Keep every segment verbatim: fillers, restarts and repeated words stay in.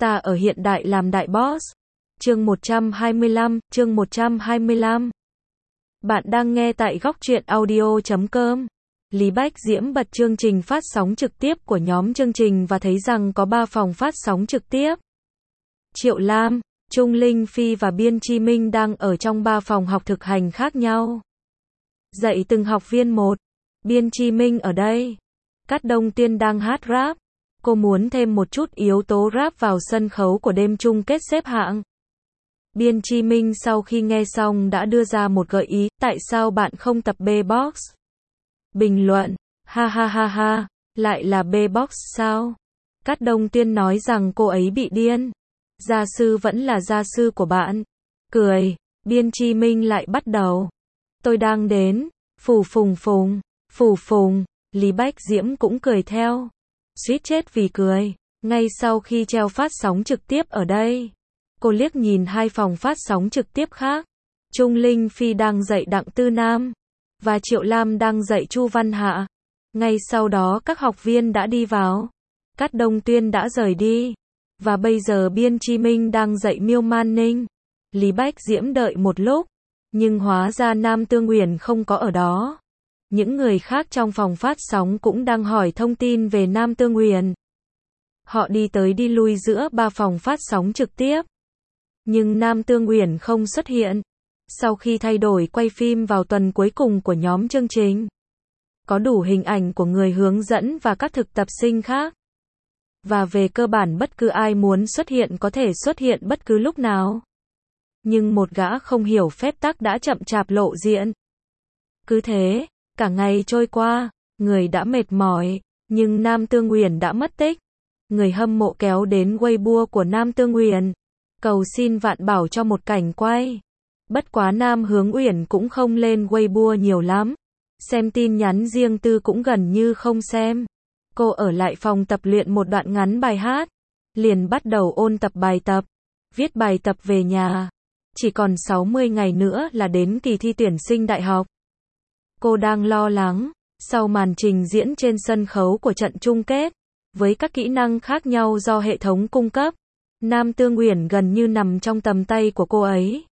Ta ở hiện đại làm đại boss. Chương một trăm hai mươi lăm, chương một trăm hai mươi lăm. Bạn đang nghe tại góc truyện audio chấm com. Lý Bách Diễm bật chương trình phát sóng trực tiếp của nhóm chương trình và thấy rằng có ba phòng phát sóng trực tiếp. Triệu Lam, Trung Linh Phi và Biên Chi Minh đang ở trong ba phòng học thực hành khác nhau. Dạy từng học viên một. Biên Chi Minh ở đây. Cát Đông Tiên đang hát rap. Cô muốn thêm một chút yếu tố rap vào sân khấu của đêm chung kết xếp hạng. Biên Chi Minh sau khi nghe xong đã đưa ra một gợi ý, tại sao bạn không tập B-box? Bình luận, ha ha ha ha, lại là B-box sao? Cát Đông Tiên nói rằng cô ấy bị điên. Gia sư vẫn là gia sư của bạn. Cười, Biên Chi Minh lại bắt đầu. Tôi đang đến, phù phùng phùng, phù phùng, Lý Bách Diễm cũng cười theo. Suýt chết vì cười. Ngay sau khi treo phát sóng trực tiếp ở đây, cô liếc nhìn hai phòng phát sóng trực tiếp khác. Trung Linh Phi đang dạy Đặng Tư Nam và Triệu Lam đang dạy Chu Văn Hạ. Ngay sau đó các học viên đã đi vào. Cát Đông Tuyên đã rời đi. Và bây giờ Biên Chi Minh đang dạy Miêu Man Ninh. Lý Bách Diễm đợi một lúc, nhưng hóa ra Nam Tương Uyển không có ở đó. Những người khác trong phòng phát sóng cũng đang hỏi thông tin về Nam Tương Uyển. Họ đi tới đi lui giữa ba phòng phát sóng trực tiếp. Nhưng Nam Tương Uyển không xuất hiện. Sau khi thay đổi quay phim vào tuần cuối cùng của nhóm chương trình, có đủ hình ảnh của người hướng dẫn và các thực tập sinh khác. Và về cơ bản bất cứ ai muốn xuất hiện có thể xuất hiện bất cứ lúc nào. Nhưng một gã không hiểu phép tắc đã chậm chạp lộ diện. Cứ thế, cả ngày trôi qua, người đã mệt mỏi, nhưng Nam Tương Uyển đã mất tích. Người hâm mộ kéo đến Weibo của Nam Tương Uyển, cầu xin vạn bảo cho một cảnh quay. Bất quá Nam Hướng Uyển cũng không lên Weibo nhiều lắm. Xem tin nhắn riêng tư cũng gần như không xem. Cô ở lại phòng tập luyện một đoạn ngắn bài hát. Liền bắt đầu ôn tập bài tập. Viết bài tập về nhà. Chỉ còn sáu mươi ngày nữa là đến kỳ thi tuyển sinh đại học. Cô đang lo lắng. Sau màn trình diễn trên sân khấu của trận chung kết, với các kỹ năng khác nhau do hệ thống cung cấp, Nam Tương Uyển gần như nằm trong tầm tay của cô ấy.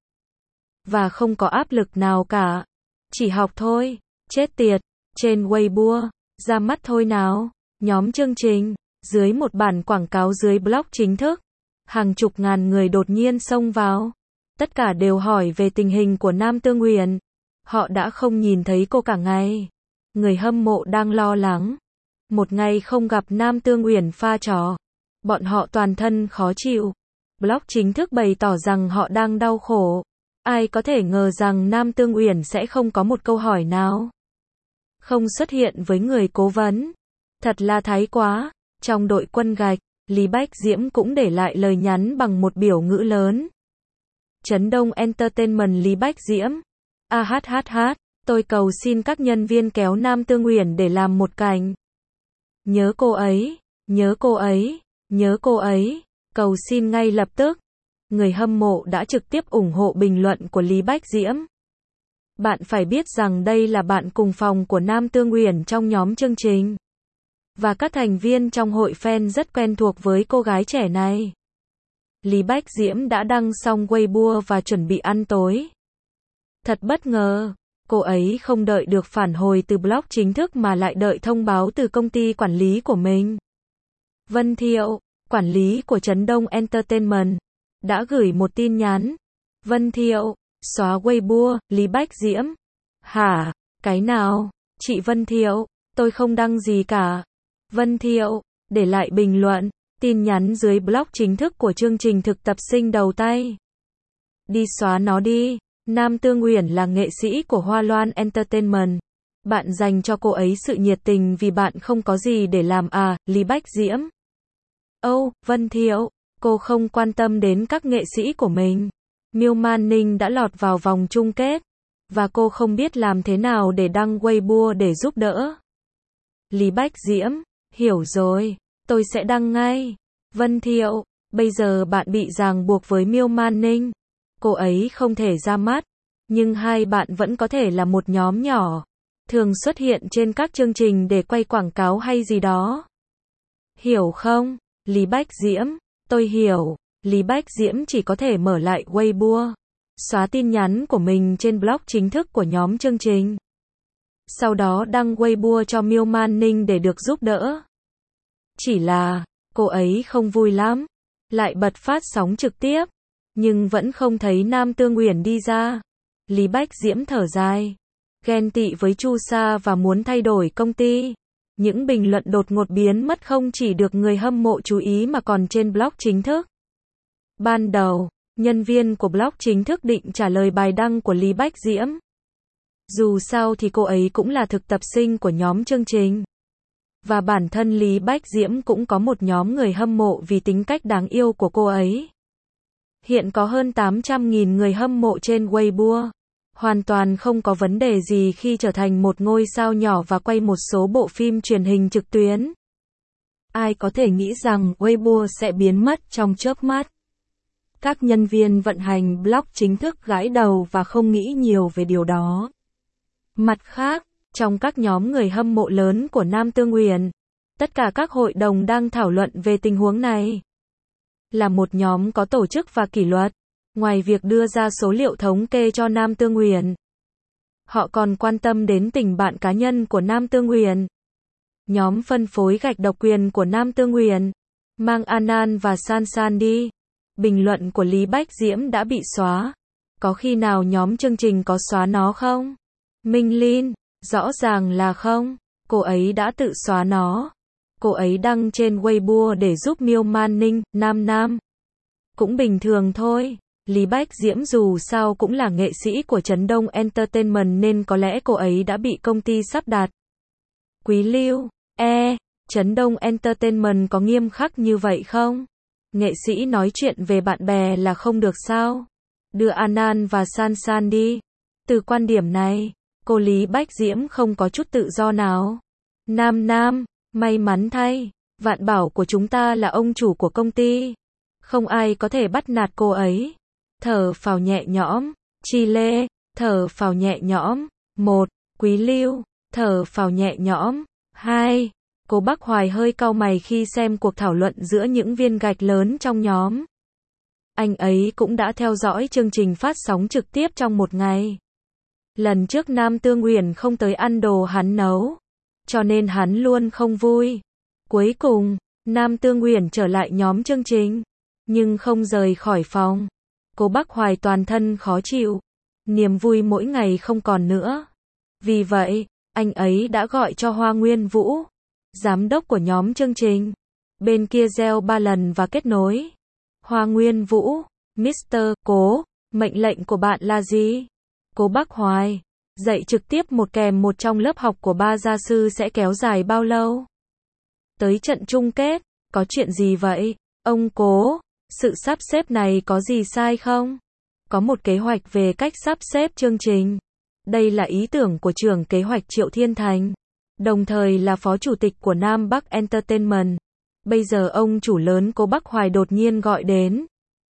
Và không có áp lực nào cả. Chỉ học thôi. Chết tiệt. Trên Weibo. Ra mắt thôi nào. Nhóm chương trình. Dưới một bản quảng cáo dưới blog chính thức. Hàng chục ngàn người đột nhiên xông vào. Tất cả đều hỏi về tình hình của Nam Tương Uyển. Họ đã không nhìn thấy cô cả ngày. Người hâm mộ đang lo lắng. Một ngày không gặp Nam Tương Uyển pha trò. Bọn họ toàn thân khó chịu. Blog chính thức bày tỏ rằng họ đang đau khổ. Ai có thể ngờ rằng Nam Tương Uyển sẽ không có một câu hỏi nào. Không xuất hiện với người cố vấn. Thật là thái quá. Trong đội quân gạch, Lý Bách Diễm cũng để lại lời nhắn bằng một biểu ngữ lớn. Trấn Đông Entertainment Lý Bách Diễm. A hát hát hát, tôi cầu xin các nhân viên kéo Nam Tương Uyển để làm một cảnh. Nhớ cô ấy, nhớ cô ấy, nhớ cô ấy, cầu xin ngay lập tức. Người hâm mộ đã trực tiếp ủng hộ bình luận của Lý Bách Diễm. Bạn phải biết rằng đây là bạn cùng phòng của Nam Tương Uyển trong nhóm chương trình. Và các thành viên trong hội fan rất quen thuộc với cô gái trẻ này. Lý Bách Diễm đã đăng xong Weibo và chuẩn bị ăn tối. Thật bất ngờ, cô ấy không đợi được phản hồi từ blog chính thức mà lại đợi thông báo từ công ty quản lý của mình. Vân Thiệu, quản lý của Trấn Đông Entertainment, đã gửi một tin nhắn. Vân Thiệu, xóa Weibo, Lý Bách Diễm. Hả? Cái nào? Chị Vân Thiệu, tôi không đăng gì cả. Vân Thiệu, để lại bình luận, tin nhắn dưới blog chính thức của chương trình thực tập sinh đầu tay. Đi xóa nó đi. Nam Tương Uyển là nghệ sĩ của Hoa Loan Entertainment. Bạn dành cho cô ấy sự nhiệt tình vì bạn không có gì để làm à, Lý Bách Diễm. Âu, oh, Vân Thiệu, cô không quan tâm đến các nghệ sĩ của mình. Miêu Man Ninh đã lọt vào vòng chung kết. Và cô không biết làm thế nào để đăng Weibo để giúp đỡ. Lý Bách Diễm, hiểu rồi, tôi sẽ đăng ngay. Vân Thiệu, bây giờ bạn bị ràng buộc với Miêu Man Ninh. Cô ấy không thể ra mắt, nhưng hai bạn vẫn có thể là một nhóm nhỏ, thường xuất hiện trên các chương trình để quay quảng cáo hay gì đó. Hiểu không? Lý Bách Diễm, Tôi hiểu, Lý Bách Diễm chỉ có thể mở lại Weibo, xóa tin nhắn của mình trên blog chính thức của nhóm chương trình. Sau đó đăng Weibo cho Miêu Man Ninh để được giúp đỡ. Chỉ là, cô ấy không vui lắm, lại bật phát sóng trực tiếp, nhưng vẫn không thấy Nam Tương Uyển đi ra. Lý Bách Diễm thở dài, ghen tị với Chu Sa và muốn thay đổi công ty. Những bình luận đột ngột biến mất không chỉ được người hâm mộ chú ý mà còn trên blog chính thức. Ban đầu, nhân viên của blog chính thức định trả lời bài đăng của Lý Bách Diễm. Dù sao thì cô ấy cũng là thực tập sinh của nhóm chương trình. Và bản thân Lý Bách Diễm cũng có một nhóm người hâm mộ vì tính cách đáng yêu của cô ấy. Hiện có hơn tám trăm nghìn người hâm mộ trên Weibo. Hoàn toàn không có vấn đề gì khi trở thành một ngôi sao nhỏ và quay một số bộ phim truyền hình trực tuyến. Ai có thể nghĩ rằng Weibo sẽ biến mất trong chớp mắt. Các nhân viên vận hành blog chính thức gãi đầu và không nghĩ nhiều về điều đó. Mặt khác, trong các nhóm người hâm mộ lớn của Nam Tương Uyển, tất cả các hội đồng đang thảo luận về tình huống này. Là một nhóm có tổ chức và kỷ luật, ngoài việc đưa ra số liệu thống kê cho Nam Tương Uyển, họ còn quan tâm đến tình bạn cá nhân của Nam Tương Uyển. Nhóm phân phối gạch độc quyền của Nam Tương Uyển, mang Anan và San San đi. Bình luận của Lý Bách Diễm đã bị xóa. Có khi nào nhóm chương trình có xóa nó không? Minh Linh, rõ ràng là không. Cô ấy đã tự xóa nó. Cô ấy đăng trên Weibo để giúp Miêu Man Ninh, Nam Nam. Cũng bình thường thôi. Lý Bách Diễm dù sao cũng là nghệ sĩ của Trấn Đông Entertainment nên có lẽ cô ấy đã bị công ty sắp đặt. Quý Lưu, e, Trấn Đông Entertainment có nghiêm khắc như vậy không? Nghệ sĩ nói chuyện về bạn bè là không được sao? Đưa Anan và San San đi. Từ quan điểm này, cô Lý Bách Diễm không có chút tự do nào. Nam Nam, may mắn thay, Vạn Bảo của chúng ta là ông chủ của công ty. Không ai có thể bắt nạt cô ấy. Thở phào nhẹ nhõm. Chi Lê, thở phào nhẹ nhõm. Một, Quý Lưu, thở phào nhẹ nhõm. Hai, cô Bắc Hoài hơi cau mày khi xem cuộc thảo luận giữa những viên gạch lớn trong nhóm. Anh ấy cũng đã theo dõi chương trình phát sóng trực tiếp trong một ngày. Lần trước Nam Tương Uyển không tới ăn đồ hắn nấu, cho nên hắn luôn không vui. Cuối cùng, Nam Tương Uyển trở lại nhóm chương trình, nhưng không rời khỏi phòng. Cô Bắc Hoài toàn thân khó chịu, niềm vui mỗi ngày không còn nữa. Vì vậy, anh ấy đã gọi cho Hoa Nguyên Vũ, giám đốc của nhóm chương trình. Bên kia gieo ba lần và kết nối. Hoa Nguyên Vũ, mít tơ, Cố, mệnh lệnh của bạn là gì? Cô Bắc Hoài, dạy trực tiếp một kèm một trong lớp học của ba gia sư sẽ kéo dài bao lâu? Tới trận chung kết, có chuyện gì vậy? Ông Cố, sự sắp xếp này có gì sai không? Có một kế hoạch về cách sắp xếp chương trình. Đây là ý tưởng của trưởng kế hoạch Triệu Thiên Thành, đồng thời là phó chủ tịch của Nam Bắc Entertainment. Bây giờ ông chủ lớn cô Bắc Hoài đột nhiên gọi đến.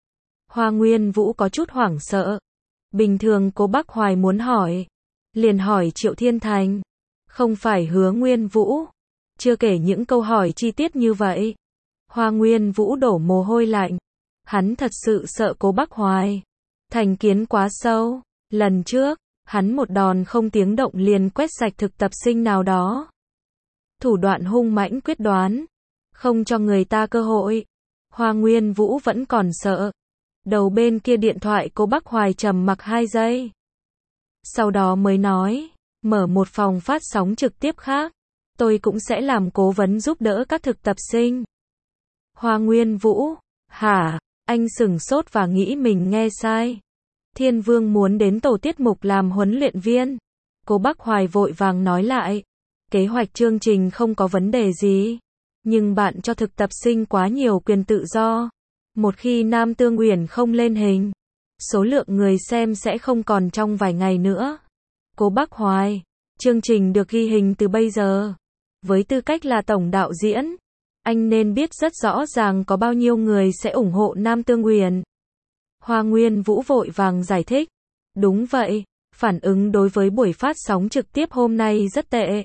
Hoa Nguyên Vũ có chút hoảng sợ. Bình thường cô Bắc Hoài muốn hỏi, liền hỏi Triệu Thiên Thành, không phải Hứa Nguyên Vũ. Chưa kể những câu hỏi chi tiết như vậy. Hoa Nguyên Vũ đổ mồ hôi lạnh. Hắn thật sự sợ cô Bắc Hoài. Thành kiến quá sâu. Lần trước, hắn một đòn không tiếng động liền quét sạch thực tập sinh nào đó. Thủ đoạn hung mãnh quyết đoán, không cho người ta cơ hội. Hoa Nguyên Vũ vẫn còn sợ. Đầu bên kia điện thoại cô Bắc Hoài trầm mặc hai giây. Sau đó mới nói, mở một phòng phát sóng trực tiếp khác. Tôi cũng sẽ làm cố vấn giúp đỡ các thực tập sinh. Hoa Nguyên Vũ, hả? Anh sửng sốt và nghĩ mình nghe sai. Thiên Vương muốn đến tổ tiết mục làm huấn luyện viên. Cô Bắc Hoài vội vàng nói lại. Kế hoạch chương trình không có vấn đề gì. Nhưng bạn cho thực tập sinh quá nhiều quyền tự do. Một khi Nam Tương Uyển không lên hình, số lượng người xem sẽ không còn trong vài ngày nữa. Cô Bắc Hoài, chương trình được ghi hình từ bây giờ. Với tư cách là tổng đạo diễn, anh nên biết rất rõ ràng có bao nhiêu người sẽ ủng hộ Nam Tương Uyển. Hoa Nguyên Vũ vội vàng giải thích. Đúng vậy, phản ứng đối với buổi phát sóng trực tiếp hôm nay rất tệ.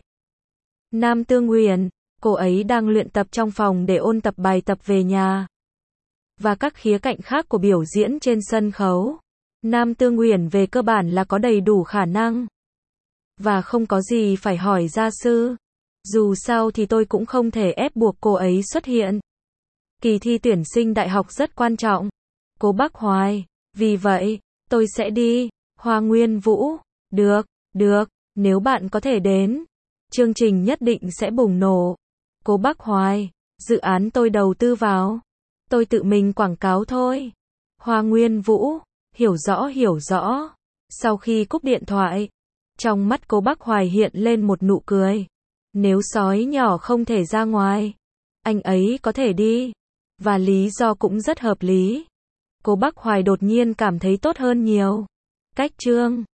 Nam Tương Uyển, cô ấy đang luyện tập trong phòng để ôn tập bài tập về nhà. và các khía cạnh khác của biểu diễn trên sân khấu. Nam Tương Uyển về cơ bản là có đầy đủ khả năng. Và không có gì phải hỏi gia sư. Dù sao thì tôi cũng không thể ép buộc cô ấy xuất hiện. Kỳ thi tuyển sinh đại học rất quan trọng. Cố Bắc Hoài, vì vậy, tôi sẽ đi. Hoa Nguyên Vũ, được, được, nếu bạn có thể đến. Chương trình nhất định sẽ bùng nổ. Cố Bắc Hoài, dự án tôi đầu tư vào. Tôi tự mình quảng cáo thôi. Hoa Nguyên Vũ, hiểu rõ hiểu rõ. Sau khi cúp điện thoại, trong mắt Cố Bắc Hoài hiện lên một nụ cười. Nếu sói nhỏ không thể ra ngoài, anh ấy có thể đi. Và lý do cũng rất hợp lý. Cố Bắc Hoài đột nhiên cảm thấy tốt hơn nhiều. Cách chương